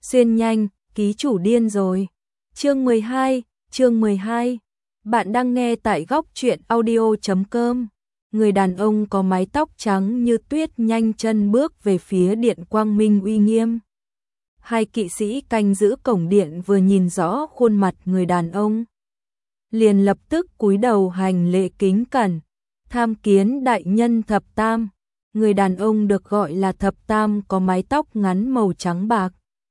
Xuyên nhanh, ký chủ điên rồi. Chương 12. Bạn đang nghe tại góc truyện audio.com. Người đàn ông có mái tóc trắng như tuyết nhanh chân bước về phía điện quang minh uy nghiêm. Hai kỵ sĩ canh giữ cổng điện vừa nhìn rõ khuôn mặt người đàn ông, liền lập tức cúi đầu hành lễ kính cẩn. Tham kiến đại nhân Thập Tam. Người đàn ông được gọi là Thập Tam có mái tóc ngắn màu trắng bạc,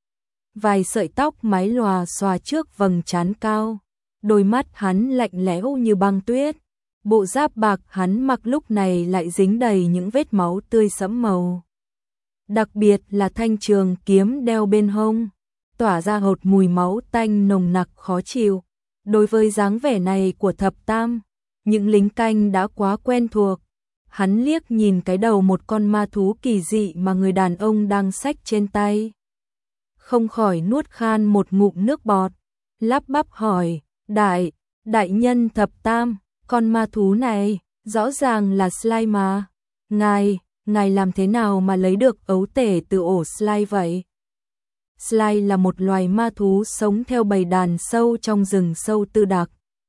vài sợi tóc mái lòa xòa trước vầng trán cao, đôi mắt hắn lạnh lẽo như băng tuyết. Bộ giáp bạc hắn mặc lúc này lại dính đầy những vết máu tươi sẫm màu. Đặc biệt là thanh trường kiếm đeo bên hông, tỏa ra hột mùi máu tanh nồng nặc khó chịu. Đối với dáng vẻ này của Thập Tam, những lính canh đã quá quen thuộc. Hắn liếc nhìn cái đầu một con ma thú kỳ dị mà người đàn ông đang xách trên tay, không khỏi nuốt khan một ngụm nước bọt, lắp bắp hỏi: Đại nhân Thập Tam, con ma thú này rõ ràng là Sly mà. Ngài làm thế nào mà lấy được ấu tể từ ổ Sly vậy? Sly là một loài ma thú sống theo bầy đàn sâu trong rừng sâu Tư Đặc.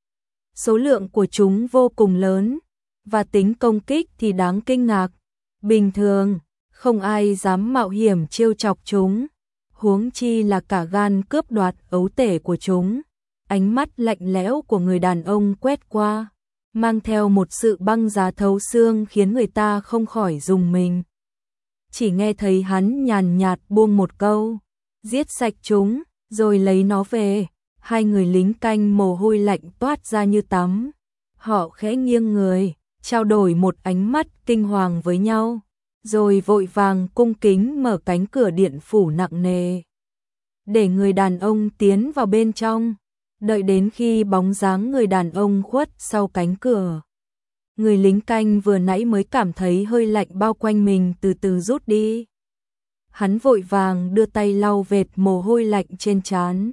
Số lượng của chúng vô cùng lớn, và tính công kích thì đáng kinh ngạc. Bình thường, không ai dám mạo hiểm trêu chọc chúng, huống chi là cả gan cướp đoạt ấu tể của chúng. Ánh mắt lạnh lẽo của người đàn ông quét qua, mang theo một sự băng giá thấu xương khiến người ta không khỏi rùng mình. Chỉ nghe thấy hắn nhàn nhạt buông một câu: giết sạch chúng, rồi lấy nó về. Hai người lính canh mồ hôi lạnh toát ra như tắm. Họ khẽ nghiêng người, trao đổi một ánh mắt kinh hoàng với nhau, rồi vội vàng cung kính mở cánh cửa điện phủ nặng nề, để người đàn ông tiến vào bên trong. Đợi đến khi bóng dáng người đàn ông khuất sau cánh cửa, người lính canh vừa nãy mới cảm thấy hơi lạnh bao quanh mình từ từ rút đi. Hắn vội vàng đưa tay lau vệt mồ hôi lạnh trên trán,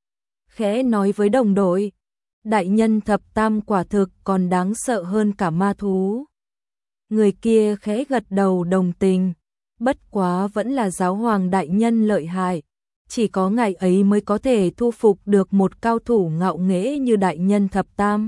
khẽ nói với đồng đội: đại nhân Thập Tam quả thực còn đáng sợ hơn cả ma thú. Người kia khẽ gật đầu đồng tình: bất quá vẫn là giáo hoàng đại nhân lợi hại, chỉ có ngài ấy mới có thể thu phục được một cao thủ ngạo nghễ như đại nhân Thập Tam.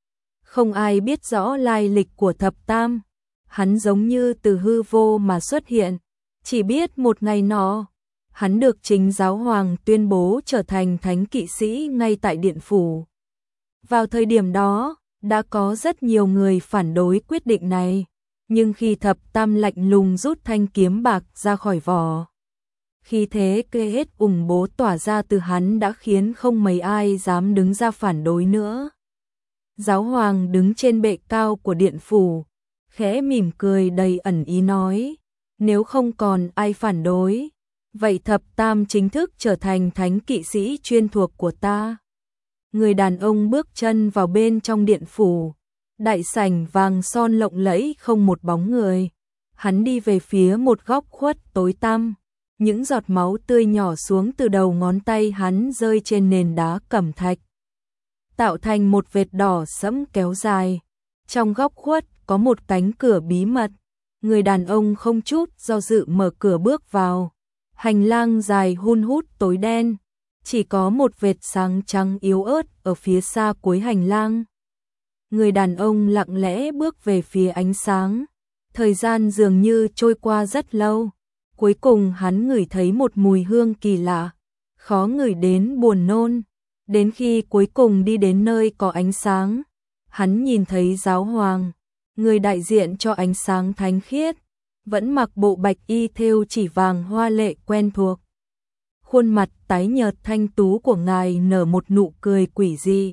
Không ai biết rõ lai lịch của Thập Tam, hắn giống như từ hư vô mà xuất hiện, chỉ biết một ngày nọ, hắn được chính giáo hoàng tuyên bố trở thành thánh kỵ sĩ ngay tại điện phủ. Vào thời điểm đó, đã có rất nhiều người phản đối quyết định này, nhưng khi Thập Tam lạnh lùng rút thanh kiếm bạc ra khỏi vỏ, khi thế kê hết ủng bố tỏa ra từ hắn đã khiến không mấy ai dám đứng ra phản đối nữa. Giáo hoàng đứng trên bệ cao của điện phủ, khẽ mỉm cười đầy ẩn ý nói: nếu không còn ai phản đối, vậy Thập Tam chính thức trở thành thánh kỵ sĩ chuyên thuộc của ta. Người đàn ông bước chân vào bên trong điện phủ, đại sảnh vàng son lộng lẫy không một bóng người. Hắn đi về phía một góc khuất tối tăm, những giọt máu tươi nhỏ xuống từ đầu ngón tay hắn rơi trên nền đá cẩm thạch, tạo thành một vệt đỏ sẫm kéo dài. Trong góc khuất có một cánh cửa bí mật. Người đàn ông không chút do dự mở cửa bước vào. Hành lang dài hun hút tối đen, chỉ có một vệt sáng trắng yếu ớt ở phía xa cuối hành lang. Người đàn ông lặng lẽ bước về phía ánh sáng. Thời gian dường như trôi qua rất lâu. Cuối cùng hắn ngửi thấy một mùi hương kỳ lạ, khó ngửi đến buồn nôn. Đến khi cuối cùng đi đến nơi có ánh sáng, hắn nhìn thấy giáo hoàng, người đại diện cho ánh sáng thánh khiết, vẫn mặc bộ bạch y thêu chỉ vàng hoa lệ quen thuộc. Khuôn mặt tái nhợt thanh tú của ngài nở một nụ cười quỷ dị.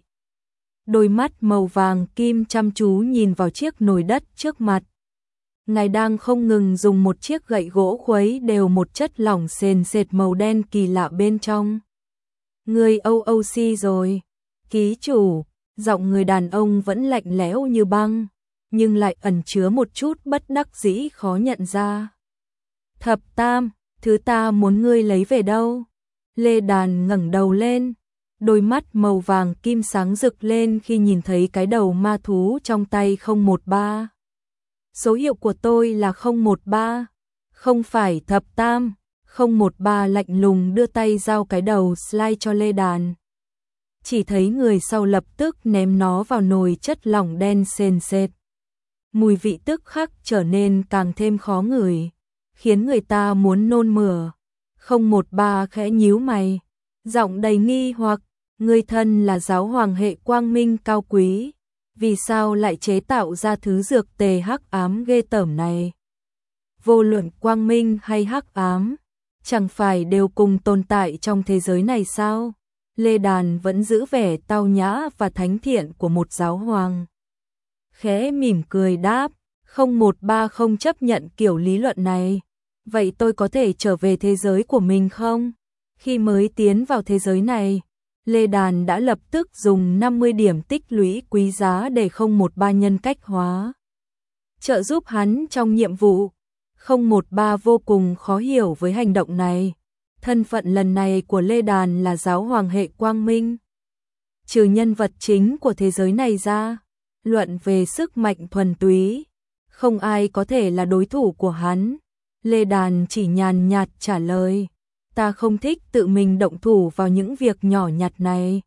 Đôi mắt màu vàng kim chăm chú nhìn vào chiếc nồi đất trước mặt. Ngài đang không ngừng dùng một chiếc gậy gỗ khuấy đều một chất lỏng sền sệt màu đen kỳ lạ bên trong. Người OOC rồi, ký chủ. Giọng người đàn ông vẫn lạnh lẽo như băng, nhưng lại ẩn chứa một chút bất đắc dĩ khó nhận ra. Thập Tam, thứ ta muốn ngươi lấy về đâu? Lê Đàn ngẩng đầu lên, đôi mắt màu vàng kim sáng rực lên khi nhìn thấy cái đầu ma thú trong tay 013. Số hiệu của tôi là 013, không phải Thập Tam. 013 lạnh lùng đưa tay giao cái đầu slide cho Lê Đàn. Chỉ thấy người sau lập tức ném nó vào nồi chất lỏng đen sền sệt. Mùi vị tức khắc trở nên càng thêm khó ngửi, khiến người ta muốn nôn mửa. 013 khẽ nhíu mày, giọng đầy nghi hoặc, người thân là giáo hoàng hệ quang minh cao quý, vì sao lại chế tạo ra thứ dược tề hắc ám ghê tởm này? Vô luận quang minh hay hắc ám, chẳng phải đều cùng tồn tại trong thế giới này sao? Lê Đàn vẫn giữ vẻ tao nhã và thánh thiện của một giáo hoàng. Khẽ mỉm cười đáp, 013 không chấp nhận kiểu lý luận này. Vậy tôi có thể trở về thế giới của mình không? Khi mới tiến vào thế giới này, Lê Đàn đã lập tức dùng 50 điểm tích lũy quý giá để 013 nhân cách hóa, trợ giúp hắn trong nhiệm vụ. 013 vô cùng khó hiểu với hành động này. Thân phận lần này của Lê Đàn là giáo hoàng hệ quang minh. Trừ nhân vật chính của thế giới này ra, luận về sức mạnh thuần túy, không ai có thể là đối thủ của hắn. Lê Đàn chỉ nhàn nhạt trả lời, ta không thích tự mình động thủ vào những việc nhỏ nhặt này.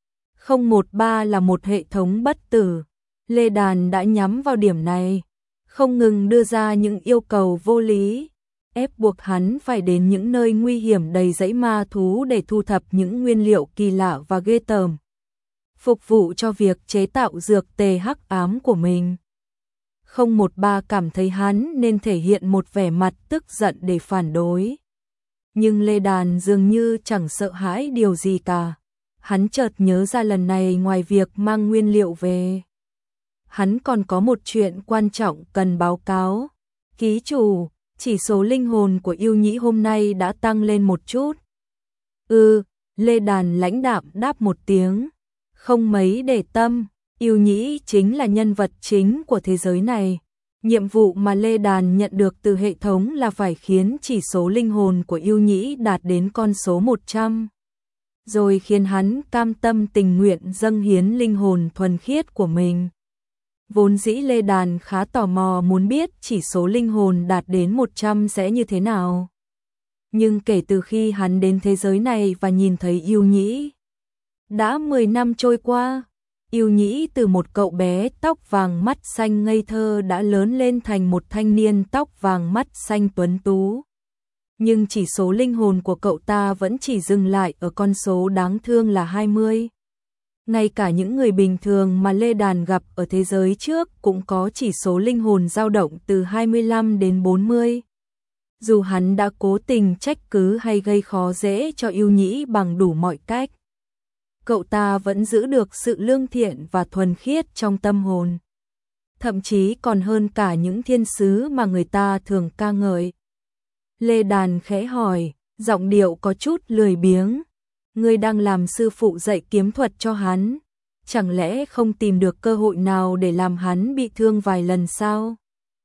013 là một hệ thống bất tử. Lê Đàn đã nhắm vào điểm này, không ngừng đưa ra những yêu cầu vô lý, ép buộc hắn phải đến những nơi nguy hiểm đầy dãy ma thú để thu thập những nguyên liệu kỳ lạ và ghê tởm, phục vụ cho việc chế tạo dược tề hắc ám của mình. 013 cảm thấy hắn nên thể hiện một vẻ mặt tức giận để phản đối. Nhưng Lê Đàn dường như chẳng sợ hãi điều gì cả. Hắn chợt nhớ ra lần này ngoài việc mang nguyên liệu về, hắn còn có một chuyện quan trọng cần báo cáo. Ký chủ, chỉ số linh hồn của yêu nhĩ hôm nay đã tăng lên một chút. Lê Đàn lãnh đạm đáp một tiếng, không mấy để tâm. Yêu nhĩ chính là nhân vật chính của thế giới này. Nhiệm vụ mà Lê Đàn nhận được từ hệ thống là phải khiến chỉ số linh hồn của yêu nhĩ đạt đến con số 100. Rồi khiến hắn cam tâm tình nguyện dâng hiến linh hồn thuần khiết của mình. Vốn dĩ Lê Đàn khá tò mò muốn biết chỉ số linh hồn đạt đến 100 sẽ như thế nào. Nhưng kể từ khi hắn đến thế giới này và nhìn thấy yêu nhĩ, đã 10 năm trôi qua, yêu nhĩ từ một cậu bé tóc vàng mắt xanh ngây thơ đã lớn lên thành một thanh niên tóc vàng mắt xanh tuấn tú. Nhưng chỉ số linh hồn của cậu ta vẫn chỉ dừng lại ở con số đáng thương là 20. Ngay cả những người bình thường mà Lê Đàn gặp ở thế giới trước cũng có chỉ số linh hồn dao động từ 25 đến 40. Dù hắn đã cố tình trách cứ hay gây khó dễ cho yêu nhĩ bằng đủ mọi cách, cậu ta vẫn giữ được sự lương thiện và thuần khiết trong tâm hồn. Thậm chí còn hơn cả những thiên sứ mà người ta thường ca ngợi. Lê Đàn khẽ hỏi, giọng điệu có chút lười biếng. Ngươi đang làm sư phụ dạy kiếm thuật cho hắn, chẳng lẽ không tìm được cơ hội nào để làm hắn bị thương vài lần sao?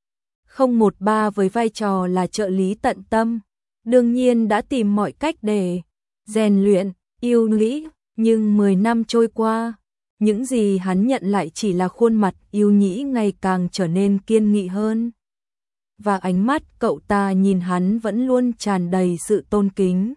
013 với vai trò là trợ lý tận tâm, đương nhiên đã tìm mọi cách để rèn luyện yêu nhĩ, nhưng 10 năm trôi qua, những gì hắn nhận lại chỉ là khuôn mặt yêu nhĩ ngày càng trở nên kiên nghị hơn. Và ánh mắt cậu ta nhìn hắn vẫn luôn tràn đầy sự tôn kính.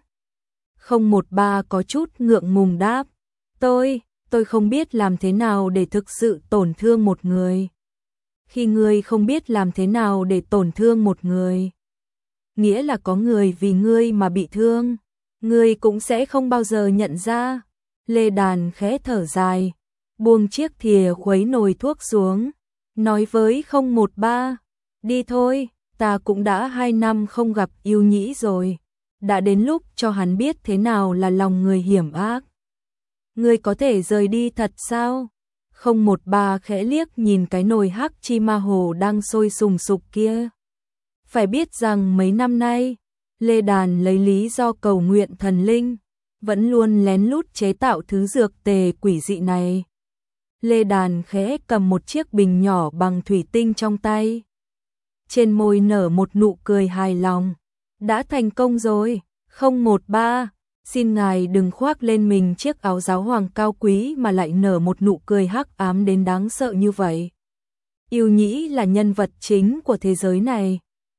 013 có chút ngượng ngùng đáp, tôi không biết làm thế nào để thực sự tổn thương một người. Khi ngươi không biết làm thế nào để tổn thương một người, nghĩa là có người vì ngươi mà bị thương, ngươi cũng sẽ không bao giờ nhận ra. Lê Đàn khẽ thở dài, buông chiếc thìa khuấy nồi thuốc xuống, nói với 013, đi thôi, ta cũng đã 2 năm không gặp yêu nhĩ rồi. Đã đến lúc cho hắn biết thế nào là lòng người hiểm ác. Ngươi có thể rời đi thật sao? 013 khẽ liếc nhìn cái nồi hắc chi ma hồ đang sôi sùng sục kia. Phải biết rằng mấy năm nay, Lê Đàn lấy lý do cầu nguyện thần linh, vẫn luôn lén lút chế tạo thứ dược tề quỷ dị này. Lê Đàn khẽ cầm một chiếc bình nhỏ bằng thủy tinh trong tay. Trên môi nở một nụ cười hài lòng. Đã thành công rồi. 013, xin ngài đừng khoác lên mình chiếc áo giáo hoàng cao quý mà lại nở một nụ cười hắc ám đến đáng sợ như vậy. Yêu nhĩ là nhân vật chính của thế giới này.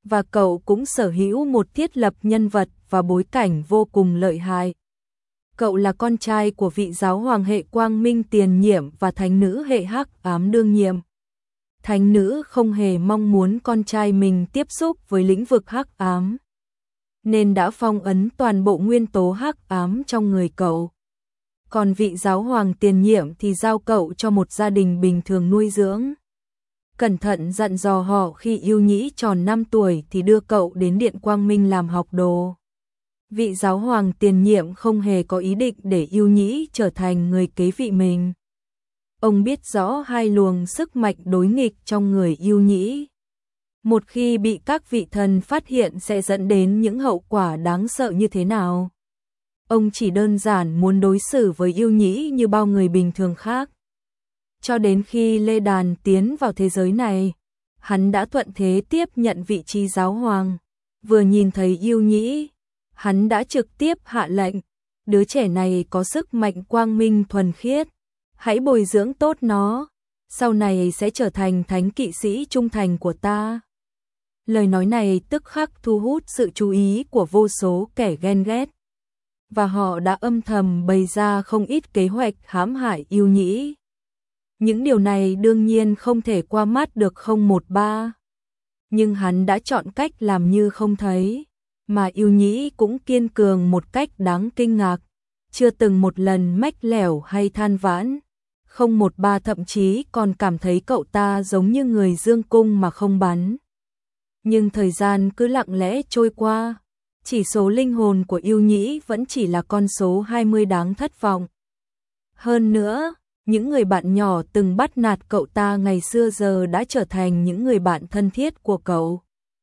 và cậu cũng sở hữu một thiết lập nhân vật và bối cảnh vô cùng lợi hại. Cậu là con trai của vị giáo hoàng hệ quang minh tiền nhiệm và thánh nữ hệ hắc ám đương nhiệm. Thánh nữ không hề mong muốn con trai mình tiếp xúc với lĩnh vực hắc ám, nên đã phong ấn toàn bộ nguyên tố hắc ám trong người cậu. Còn vị giáo hoàng tiền nhiệm thì giao cậu cho một gia đình bình thường nuôi dưỡng. Cẩn thận dặn dò họ khi Yêu Nhĩ tròn 5 tuổi thì đưa cậu đến Điện Quang Minh làm học đồ. Vị giáo hoàng tiền nhiệm không hề có ý định để Yêu Nhĩ trở thành người kế vị mình. Ông biết rõ hai luồng sức mạnh đối nghịch trong người Yêu Nhĩ. Một khi bị các vị thần phát hiện sẽ dẫn đến những hậu quả đáng sợ như thế nào. Ông chỉ đơn giản muốn đối xử với Yêu Nhĩ như bao người bình thường khác. Cho đến khi Lê Đàn tiến vào thế giới này, hắn đã thuận thế tiếp nhận vị trí giáo hoàng. Vừa nhìn thấy Yêu Nhĩ, hắn đã trực tiếp hạ lệnh, đứa trẻ này có sức mạnh quang minh thuần khiết, hãy bồi dưỡng tốt nó, sau này sẽ trở thành thánh kỵ sĩ trung thành của ta. Lời nói này tức khắc thu hút sự chú ý của vô số kẻ ghen ghét, và họ đã âm thầm bày ra không ít kế hoạch hãm hại Yêu Nhĩ. Những điều này đương nhiên không thể qua mắt được 013, nhưng hắn đã chọn cách làm như không thấy, mà Yêu Nhĩ cũng kiên cường một cách đáng kinh ngạc, chưa từng một lần mách lẻo hay than vãn. 013 thậm chí còn cảm thấy cậu ta giống như người dương cung mà không bắn. Nhưng thời gian cứ lặng lẽ trôi qua, chỉ số linh hồn của Yêu Nhĩ vẫn chỉ là con số 20 đáng thất vọng. Hơn nữa, những người bạn nhỏ từng bắt nạt cậu ta ngày xưa giờ đã trở thành những người bạn thân thiết của cậu.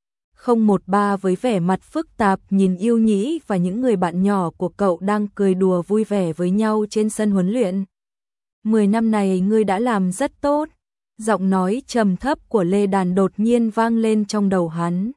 013 với vẻ mặt phức tạp nhìn Yêu Nhĩ và những người bạn nhỏ của cậu đang cười đùa vui vẻ với nhau trên sân huấn luyện. 10 năm này ngươi đã làm rất tốt. Giọng nói trầm thấp của Lê Đàn đột nhiên vang lên trong đầu hắn.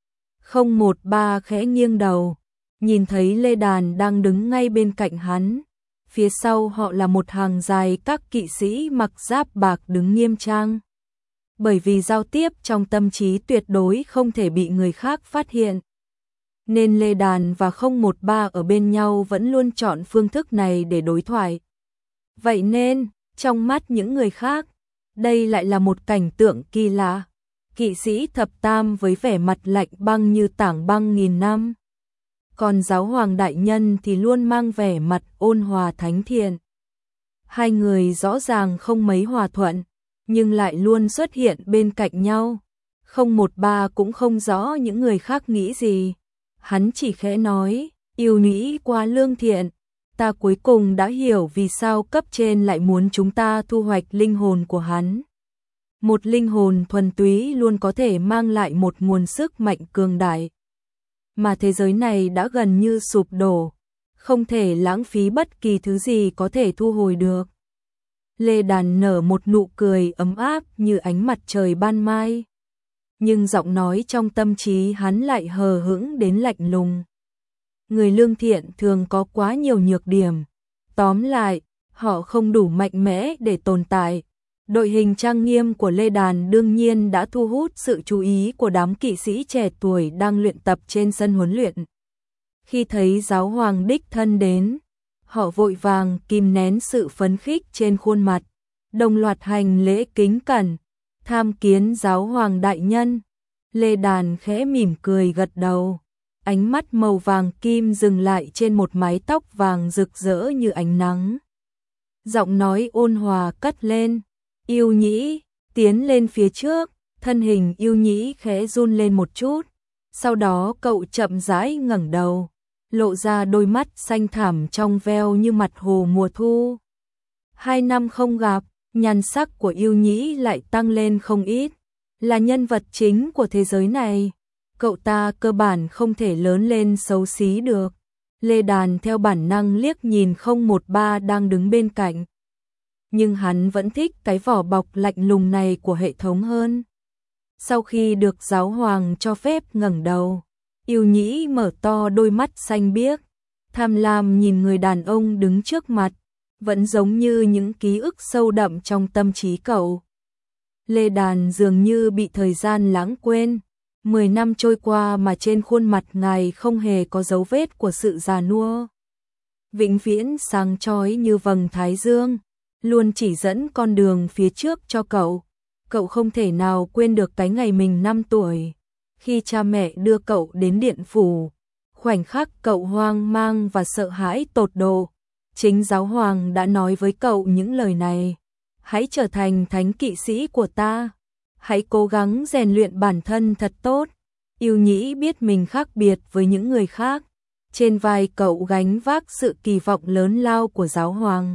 013 khẽ nghiêng đầu, nhìn thấy Lê Đàn đang đứng ngay bên cạnh hắn. Phía sau họ là một hàng dài các kỵ sĩ mặc giáp bạc đứng nghiêm trang. Bởi vì giao tiếp trong tâm trí tuyệt đối không thể bị người khác phát hiện, nên Lê Đàn và 013 ở bên nhau vẫn luôn chọn phương thức này để đối thoại. Vậy nên, trong mắt những người khác, đây lại là một cảnh tượng kỳ lạ. Kỵ sĩ thập tam với vẻ mặt lạnh băng như tảng băng nghìn năm. Còn giáo hoàng đại nhân thì luôn mang vẻ mặt ôn hòa thánh thiện. Hai người rõ ràng không mấy hòa thuận, nhưng lại luôn xuất hiện bên cạnh nhau. 013 cũng không rõ những người khác nghĩ gì. Hắn chỉ khẽ nói, Yêu Nhĩ quá lương thiện. Ta cuối cùng đã hiểu vì sao cấp trên lại muốn chúng ta thu hoạch linh hồn của hắn. Một linh hồn thuần túy luôn có thể mang lại một nguồn sức mạnh cường đại. Mà thế giới này đã gần như sụp đổ, không thể lãng phí bất kỳ thứ gì có thể thu hồi được. Lê Đàn nở một nụ cười ấm áp như ánh mặt trời ban mai. Nhưng giọng nói trong tâm trí hắn lại hờ hững đến lạnh lùng. Người lương thiện thường có quá nhiều nhược điểm. Tóm lại, họ không đủ mạnh mẽ để tồn tại. Đội hình trang nghiêm của Lê Đàn đương nhiên đã thu hút sự chú ý của đám kỵ sĩ trẻ tuổi đang luyện tập trên sân huấn luyện. Khi thấy giáo hoàng đích thân đến, họ vội vàng kìm nén sự phấn khích trên khuôn mặt, đồng loạt hành lễ kính cẩn, tham kiến giáo hoàng đại nhân. Lê Đàn khẽ mỉm cười gật đầu, ánh mắt màu vàng kim dừng lại trên một mái tóc vàng rực rỡ như ánh nắng. Giọng nói ôn hòa cất lên, Yêu Nhĩ, tiến lên phía trước. Thân hình Yêu Nhĩ khẽ run lên một chút, sau đó cậu chậm rãi ngẩng đầu, lộ ra đôi mắt xanh thẳm trong veo như mặt hồ mùa thu. 2 năm không gặp, nhan sắc của Yêu Nhĩ lại tăng lên không ít, là nhân vật chính của thế giới này. Cậu ta cơ bản không thể lớn lên xấu xí được. Lê Đàn theo bản năng liếc nhìn 013 đang đứng bên cạnh. Nhưng hắn vẫn thích cái vỏ bọc lạnh lùng này của hệ thống hơn. Sau khi được giáo hoàng cho phép ngẩng đầu, Yêu Nhĩ mở to đôi mắt xanh biếc, tham lam nhìn người đàn ông đứng trước mặt, vẫn giống như những ký ức sâu đậm trong tâm trí cậu. Lê Đàn dường như bị thời gian lãng quên, 10 năm trôi qua mà trên khuôn mặt ngài không hề có dấu vết của sự già nua. Vĩnh viễn sáng chói như vầng thái dương, luôn chỉ dẫn con đường phía trước cho cậu. Cậu không thể nào quên được cái ngày mình 5 tuổi, khi cha mẹ đưa cậu đến điện phủ. Khoảnh khắc cậu hoang mang và sợ hãi tột độ, chính giáo hoàng đã nói với cậu những lời này: hãy trở thành thánh kỵ sĩ của ta, hãy cố gắng rèn luyện bản thân thật tốt. Yêu Nhĩ biết mình khác biệt với những người khác, trên vai cậu gánh vác sự kỳ vọng lớn lao của giáo hoàng.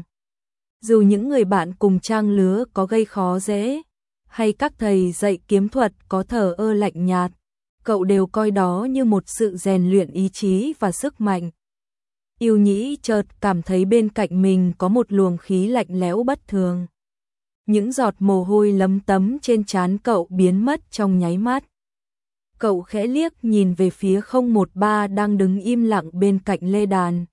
Dù những người bạn cùng trang lứa có gây khó dễ, hay các thầy dạy kiếm thuật có thờ ơ lạnh nhạt, cậu đều coi đó như một sự rèn luyện ý chí và sức mạnh. Yêu Nhĩ chợt cảm thấy bên cạnh mình có một luồng khí lạnh lẽo bất thường. Những giọt mồ hôi lấm tấm trên trán cậu biến mất trong nháy mắt. Cậu khẽ liếc nhìn về phía 013 đang đứng im lặng bên cạnh lê đàn,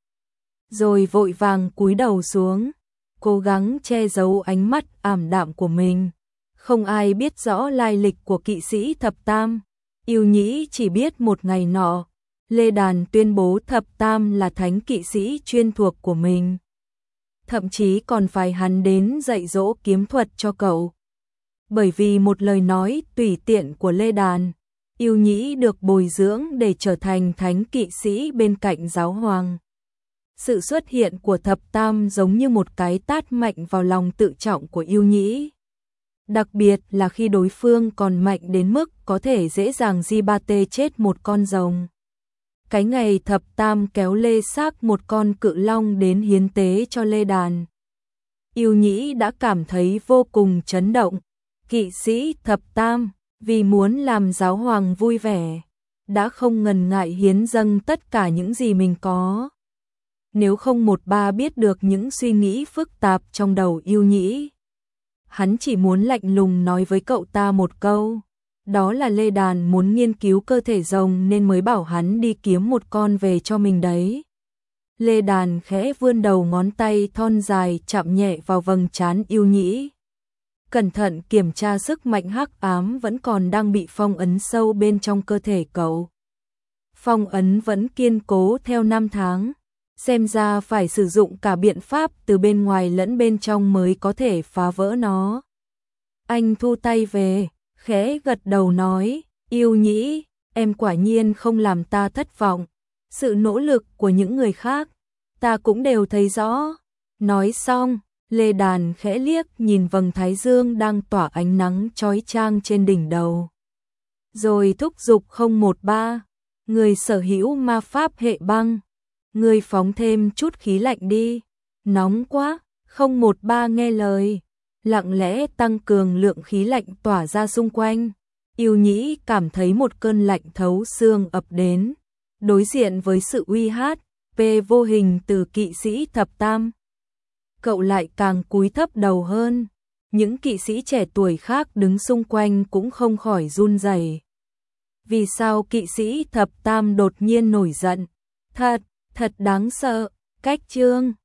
rồi vội vàng cúi đầu xuống, cố gắng che giấu ánh mắt ảm đạm của mình. Không ai biết rõ lai lịch của kỵ sĩ Thập Tam. Yêu Nhĩ chỉ biết một ngày nọ, Lê Đàn tuyên bố Thập Tam là thánh kỵ sĩ chuyên thuộc của mình. Thậm chí còn phải hắn đến dạy dỗ kiếm thuật cho cậu. Bởi vì một lời nói tùy tiện của Lê Đàn, Yêu Nhĩ được bồi dưỡng để trở thành thánh kỵ sĩ bên cạnh giáo hoàng. Sự xuất hiện của Thập Tam giống như một cái tát mạnh vào lòng tự trọng của Yêu Nhĩ. Đặc biệt là khi đối phương còn mạnh đến mức có thể dễ dàng di-ba-tê chết một con rồng. Cái ngày Thập Tam kéo lê xác một con cự long đến hiến tế cho Lê Đàn, Yêu Nhĩ đã cảm thấy vô cùng chấn động. Kỵ sĩ Thập Tam, vì muốn làm giáo hoàng vui vẻ, đã không ngần ngại hiến dâng tất cả những gì mình có. Nếu 013 biết được những suy nghĩ phức tạp trong đầu Yêu Nhĩ, hắn chỉ muốn lạnh lùng nói với cậu ta một câu, đó là Lê Đàn muốn nghiên cứu cơ thể rồng nên mới bảo hắn đi kiếm một con về cho mình đấy. Lê Đàn khẽ vươn đầu ngón tay thon dài chạm nhẹ vào vầng trán Yêu Nhĩ. Cẩn thận kiểm tra sức mạnh hắc ám vẫn còn đang bị phong ấn sâu bên trong cơ thể cậu. Phong ấn vẫn kiên cố theo năm tháng, xem ra phải sử dụng cả biện pháp từ bên ngoài lẫn bên trong mới có thể phá vỡ nó. Anh thu tay về, khẽ gật đầu nói, Yêu Nhĩ, em quả nhiên không làm ta thất vọng. Sự nỗ lực của những người khác, ta cũng đều thấy rõ. Nói xong, Lê Đàn khẽ liếc nhìn vầng thái dương đang tỏa ánh nắng chói chang trên đỉnh đầu. Rồi thúc giục 013, người sở hữu ma pháp hệ băng, người phóng thêm chút khí lạnh đi, nóng quá. 013 nghe lời, lặng lẽ tăng cường lượng khí lạnh tỏa ra xung quanh. Yêu Nhĩ cảm thấy một cơn lạnh thấu xương ập đến, đối diện với sự uy áp vô hình từ kỵ sĩ Thập Tam. Cậu lại càng cúi thấp đầu hơn, những kỵ sĩ trẻ tuổi khác đứng xung quanh cũng không khỏi run rẩy. Vì sao kỵ sĩ Thập Tam đột nhiên nổi giận? Thật đáng sợ. Cách chương